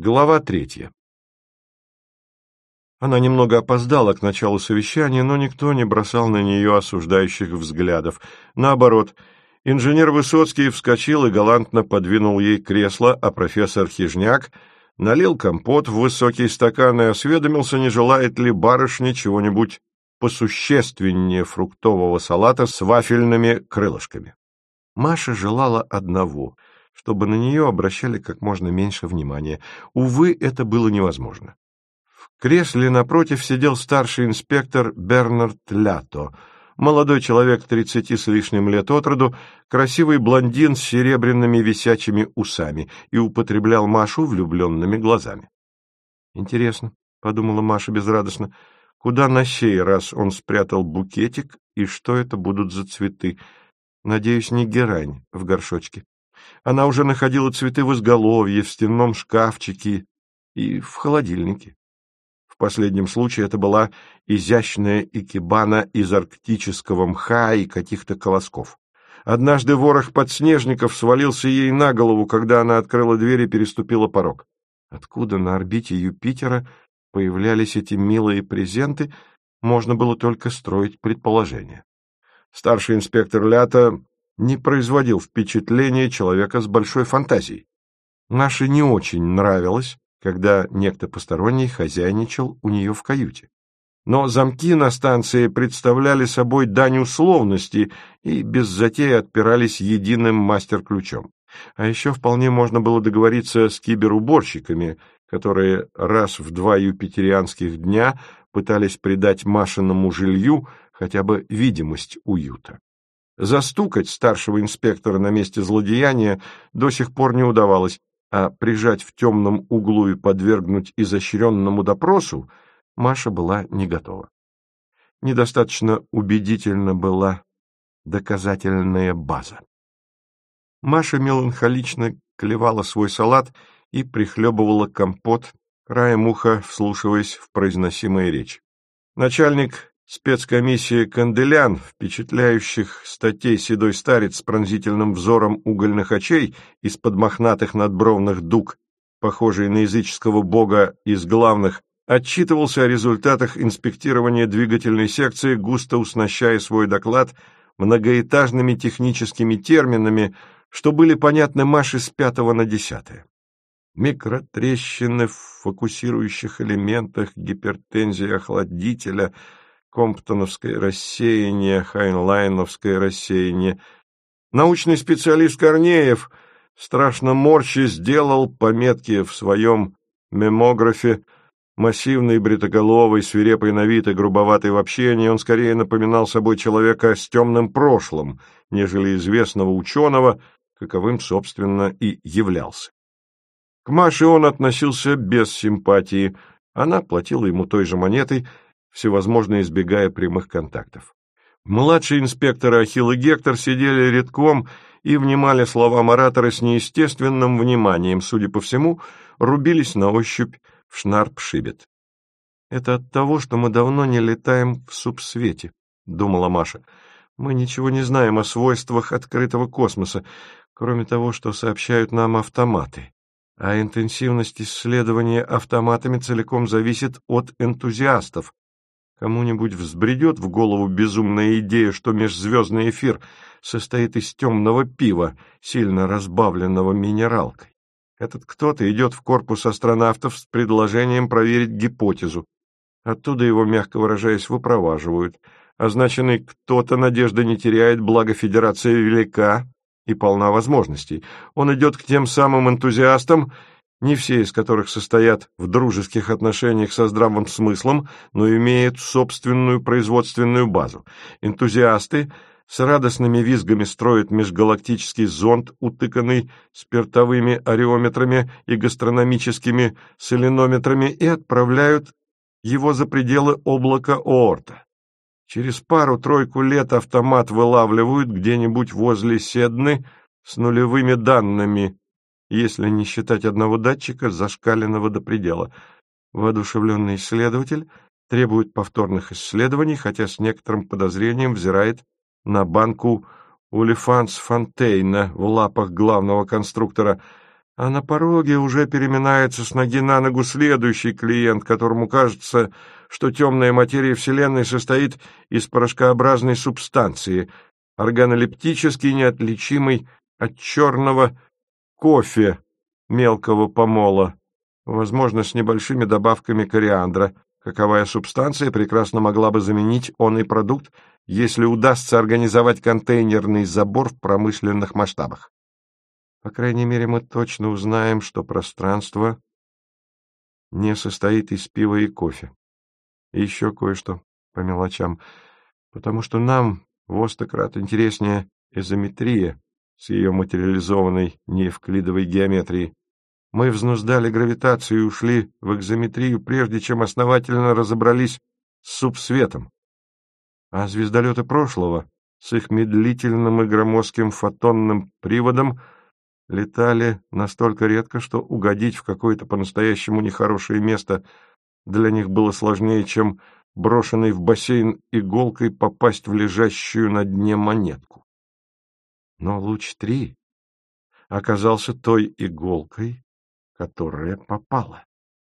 Глава 3. Она немного опоздала к началу совещания, но никто не бросал на нее осуждающих взглядов. Наоборот, инженер Высоцкий вскочил и галантно подвинул ей кресло, а профессор Хижняк налил компот в высокий стакан и осведомился, не желает ли барышня чего-нибудь посущественнее фруктового салата с вафельными крылышками. Маша желала одного — чтобы на нее обращали как можно меньше внимания. Увы, это было невозможно. В кресле напротив сидел старший инспектор Бернард Лято, молодой человек 30 с лишним лет от роду, красивый блондин с серебряными висячими усами, и употреблял Машу влюбленными глазами. «Интересно», — подумала Маша безрадостно, — «куда на сей раз он спрятал букетик, и что это будут за цветы? Надеюсь, не герань в горшочке». Она уже находила цветы в изголовье, в стенном шкафчике и в холодильнике. В последнем случае это была изящная икебана из арктического мха и каких-то колосков. Однажды ворох подснежников свалился ей на голову, когда она открыла дверь и переступила порог. Откуда на орбите Юпитера появлялись эти милые презенты, можно было только строить предположения. Старший инспектор Лято не производил впечатления человека с большой фантазией. Маше не очень нравилось, когда некто посторонний хозяйничал у нее в каюте. Но замки на станции представляли собой дань условности и без затеи отпирались единым мастер-ключом. А еще вполне можно было договориться с киберуборщиками, которые раз в 2 юпитерианских дня пытались придать Машиному жилью хотя бы видимость уюта. Застукать старшего инспектора на месте злодеяния до сих пор не удавалось, а прижать в темном углу и подвергнуть изощренному допросу Маша была не готова. Недостаточно убедительна была доказательная база. Маша меланхолично клевала свой салат и прихлебывала компот, краем уха вслушиваясь в произносимые речи. Начальник спецкомиссии Канделян, впечатляющих статей седой старец с пронзительным взором угольных очей из-под мохнатых надбровных дуг, похожий на языческого бога из главных, отчитывался о результатах инспектирования двигательной секции, густо уснащая свой доклад многоэтажными техническими терминами, что были понятны Маше с 5 на 10. Микротрещины в фокусирующих элементах, гипертензия охладителя, комптоновское рассеяние, хайнлайновское рассеяние. Научный специалист Корнеев, страшно морща, сделал пометки в своем мемографе. Массивный, бритоголовый, свирепый на вид и грубоватый в общении, он скорее напоминал собой человека с темным прошлым, нежели известного ученого, каковым, собственно, и являлся. К Маше он относился без симпатии, она платила ему той же монетой, всевозможно избегая прямых контактов. Младшие инспекторы Ахилл и Гектор сидели редком и внимали словам оратора с неестественным вниманием, судя по всему, рубились на ощупь в шнарп-шибет. «Это от того, что мы давно не летаем в субсвете», — думала Маша. «Мы ничего не знаем о свойствах открытого космоса, кроме того, что сообщают нам автоматы. А интенсивность исследования автоматами целиком зависит от энтузиастов. Кому-нибудь взбредет в голову безумная идея, что межзвездный эфир состоит из темного пива, сильно разбавленного минералкой. Этот кто-то идет в корпус астронавтов с предложением проверить гипотезу. Оттуда его, мягко выражаясь, выпроваживают. Означенный кто-то надежды не теряет, благо Федерация велика и полна возможностей. Он идет к тем самым энтузиастам, не все из которых состоят в дружеских отношениях со здравым смыслом, но имеют собственную производственную базу. Энтузиасты с радостными визгами строят межгалактический зонд, утыканный спиртовыми ареометрами и гастрономическими соленометрами, и отправляют его за пределы облака Оорта. Через пару-тройку лет автомат вылавливают где-нибудь возле Седны с нулевыми данными, если не считать одного датчика, зашкаленного до предела. Воодушевленный исследователь требует повторных исследований, хотя с некоторым подозрением взирает на банку Улифанс Фонтейна в лапах главного конструктора. А на пороге уже переминается с ноги на ногу следующий клиент, которому кажется, что темная материя Вселенной состоит из порошкообразной субстанции, органолептически неотличимой от черного кофе мелкого помола, возможно, с небольшими добавками кориандра. Каковая субстанция прекрасно могла бы заменить онный продукт, если удастся организовать контейнерный забор в промышленных масштабах. По крайней мере, мы точно узнаем, что пространство не состоит из пива и кофе. И еще кое-что по мелочам, потому что нам во 100 крат интереснее изометрия с ее материализованной неевклидовой геометрией. Мы взнуздали гравитацию и ушли в экзометрию, прежде чем основательно разобрались с субсветом. А звездолеты прошлого с их медлительным и громоздким фотонным приводом летали настолько редко, что угодить в какое-то по-настоящему нехорошее место для них было сложнее, чем брошенной в бассейн иголкой попасть в лежащую на дне монетку. Но луч-3 оказался той иголкой, которая попала.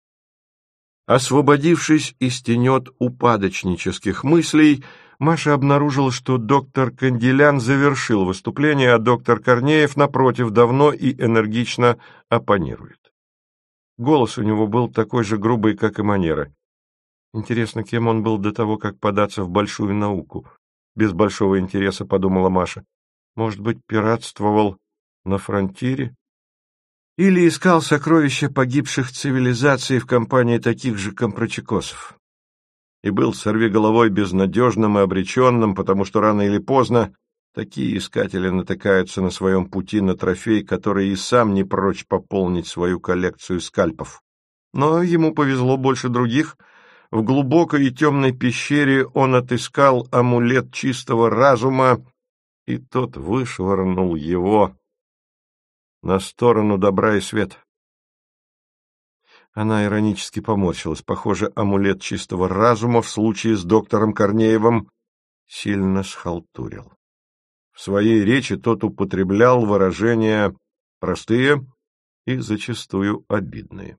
Освободившись из тенет упадочнических мыслей, Маша обнаружила, что доктор Канделян завершил выступление, а доктор Корнеев, напротив, давно и энергично оппонирует. Голос у него был такой же грубый, как и манеры. Интересно, кем он был до того, как податься в большую науку? Без большого интереса, подумала Маша. Может быть, пиратствовал на фронтире? Или искал сокровища погибших цивилизаций в компании таких же компрочекосов? И был сорвиголовой безнадежным и обреченным, потому что рано или поздно такие искатели натыкаются на своем пути на трофей, который и сам не прочь пополнить свою коллекцию скальпов. Но ему повезло больше других. В глубокой и темной пещере он отыскал амулет чистого разума, и тот вышвырнул его на сторону добра и света. Она иронически поморщилась. Похоже, амулет чистого разума в случае с доктором Корнеевым сильно схалтурил. В своей речи тот употреблял выражения простые и зачастую обидные.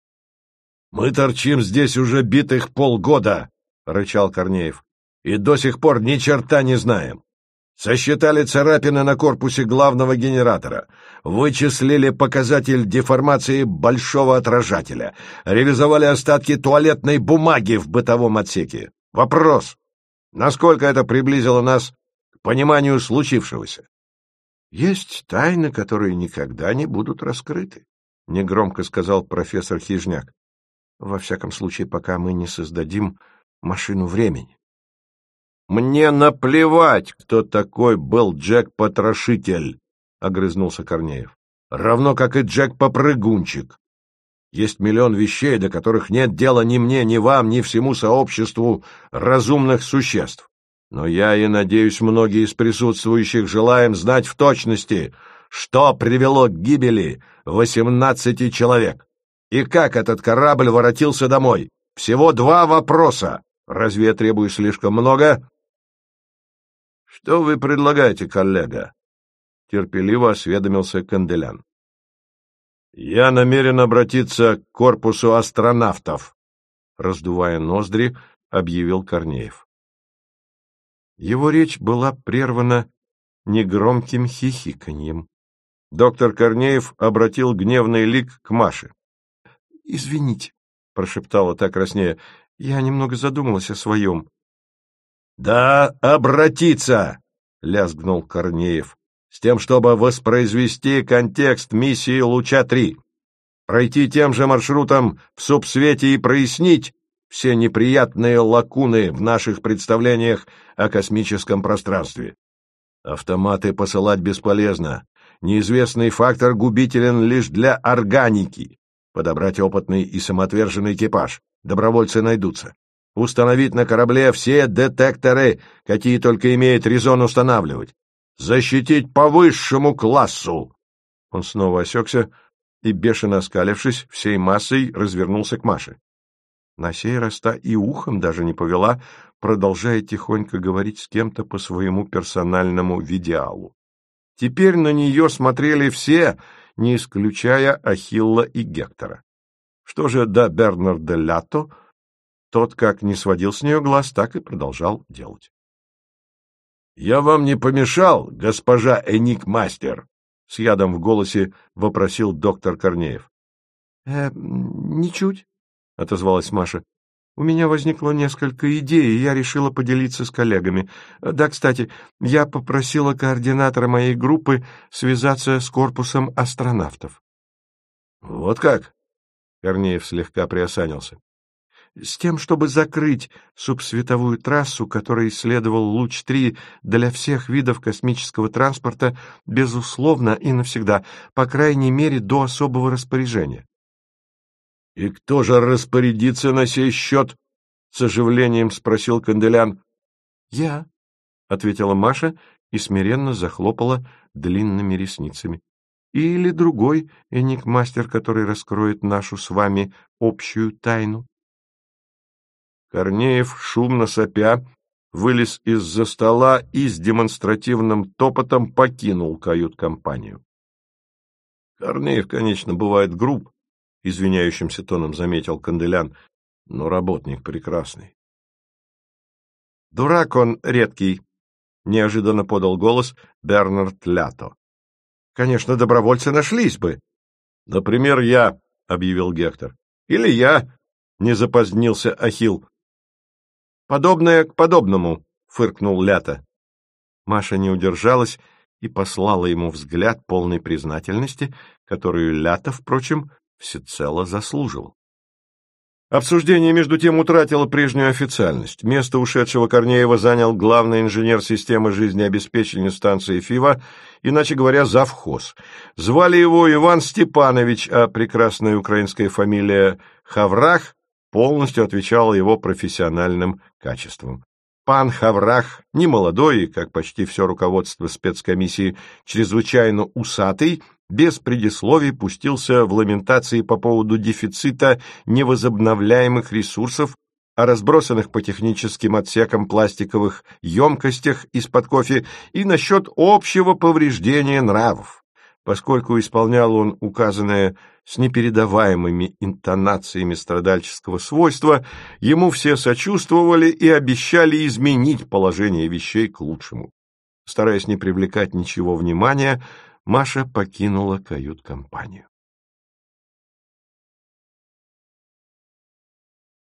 — Мы торчим здесь уже битых полгода, — рычал Корнеев, — и до сих пор ни черта не знаем. Сосчитали царапины на корпусе главного генератора, вычислили показатель деформации большого отражателя, реализовали остатки туалетной бумаги в бытовом отсеке. Вопрос: насколько это приблизило нас к пониманию случившегося? — Есть тайны, которые никогда не будут раскрыты, — негромко сказал профессор Хижняк. — Во всяком случае, пока мы не создадим машину времени. «Мне наплевать, кто такой был Джек-потрошитель», — огрызнулся Корнеев. «Равно как и Джек-попрыгунчик. Есть миллион вещей, до которых нет дела ни мне, ни вам, ни всему сообществу разумных существ. Но я и, надеюсь, многие из присутствующих желаем знать в точности, что привело к гибели 18 человек. И как этот корабль воротился домой. Всего 2 вопроса. Разве я требую слишком много?» «Что вы предлагаете, коллега?» — терпеливо осведомился Канделян. «Я намерен обратиться к корпусу астронавтов», — раздувая ноздри, объявил Корнеев. Его речь была прервана негромким хихиканьем. Доктор Корнеев обратил гневный лик к Маше. — Извините, — прошептала та краснея, — я немного задумалась о своем. «Да обратиться!» — лязгнул Корнеев, «с тем, чтобы воспроизвести контекст миссии Луча-3, пройти тем же маршрутом в субсвете и прояснить все неприятные лакуны в наших представлениях о космическом пространстве. Автоматы посылать бесполезно. Неизвестный фактор губителен лишь для органики. Подобрать опытный и самоотверженный экипаж. Добровольцы найдутся. Установить на корабле все детекторы, какие только имеет резон устанавливать. Защитить по высшему классу!» Он снова осекся и, бешено оскалившись, всей массой развернулся к Маше. На сей раз та и ухом даже не повела, продолжая тихонько говорить с кем-то по своему персональному видеалу. Теперь на нее смотрели все, не исключая Ахилла и Гектора. Что же до Бернарда Лятто, тот как не сводил с нее глаз, так и продолжал делать. — Я вам не помешал, госпожа Эникмастер? — с ядом в голосе вопросил доктор Корнеев. — Ничуть, — отозвалась Маша. — У меня возникло несколько идей, и я решила поделиться с коллегами. Да, кстати, я попросила координатора моей группы связаться с корпусом астронавтов. — Вот как? — Корнеев слегка приосанился. С тем, чтобы закрыть субсветовую трассу, которой исследовал Луч-3 для всех видов космического транспорта, безусловно и навсегда, по крайней мере, до особого распоряжения. — И кто же распорядится на сей счет? — с оживлением спросил Канделян. — Я, — ответила Маша и смиренно захлопала длинными ресницами. — Или другой энигмастер, который раскроет нашу с вами общую тайну. Корнеев, шумно сопя, вылез из-за стола и с демонстративным топотом покинул кают-компанию. Корнеев, конечно, бывает груб, — извиняющимся тоном заметил Канделян, — но работник прекрасный. — Дурак он редкий, — неожиданно подал голос Бернард Лятто. — Конечно, добровольцы нашлись бы. — Например, я, — объявил Гектор. — Или я, — не запозднился Ахилл. «Подобное к подобному», — фыркнул Лятто. Маша не удержалась и послала ему взгляд полной признательности, которую Лятто, впрочем, всецело заслуживал. Обсуждение, между тем, утратило прежнюю официальность. Место ушедшего Корнеева занял главный инженер системы жизнеобеспечения станции ФИВА, иначе говоря, завхоз. Звали его Иван Степанович, а прекрасная украинская фамилия Хаврах полностью отвечала его профессиональным качествам. Пан Хаврах, немолодой, как почти все руководство спецкомиссии, чрезвычайно усатый, без предисловий пустился в ламентации по поводу дефицита невозобновляемых ресурсов, о разбросанных по техническим отсекам пластиковых емкостях из-под кофе и насчет общего повреждения нравов. Поскольку исполнял он указанное с непередаваемыми интонациями страдальческого свойства, ему все сочувствовали и обещали изменить положение вещей к лучшему. Стараясь не привлекать ничего внимания, Маша покинула кают-компанию.